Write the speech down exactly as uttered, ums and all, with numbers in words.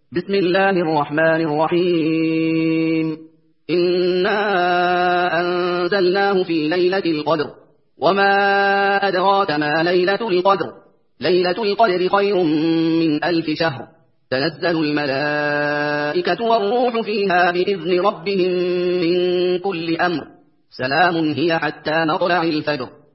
بسم الله الرحمن الرحيم. إنا أنزلناه في ليلة القدر وما أدراك ما ليلة القدر. ليلة القدر خير من ألف شهر. تنزل الملائكة والروح فيها بإذن ربهم من كل أمر. سلام هي حتى مطلع الفجر.